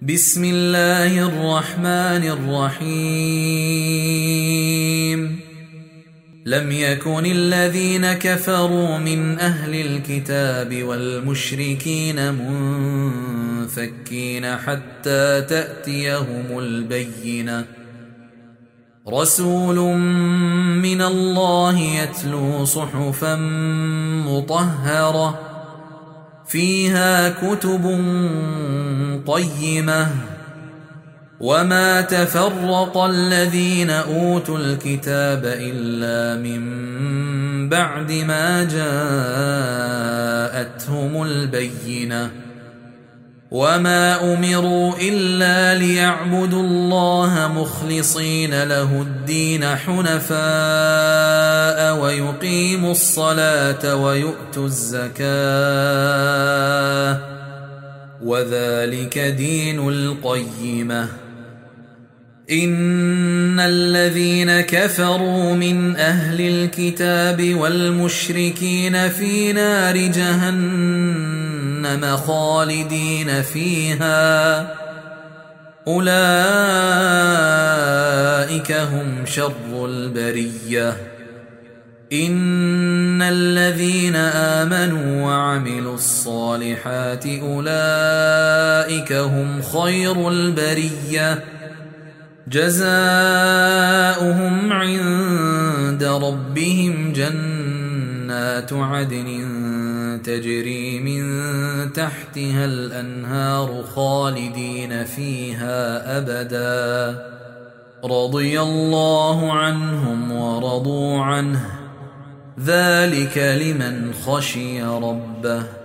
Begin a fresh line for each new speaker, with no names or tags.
بسم الله الرحمن الرحيم لم يكن الذين كفروا من أهل الكتاب والمشركين منفكين حتى تأتيهم البينة رسول من الله يتلو صحفا مطهرة فيها كتب قيمة وما تفرق الذين أوتوا الكتاب إلا من بعد ما جاءتهم البينة وما أمروا إلا ليعبدوا الله مخلصين له الدين حنفاء ويقيموا الصلاة ويؤتوا الزكاة وذلك دين القيمة إن الذين كفروا من أهل الكتاب والمشركين في نار جهنم خالدين فيها أولئك هم شر البرية إن الذين آمنوا وعملوا الصالحات أولئك هم خير البرية جزاؤهم عند ربهم جنات عدن تجري من تحتها الأنهار خالدين فيها أبدا رضي الله عنهم ورضوا عنه ذلك لمن خشي ربه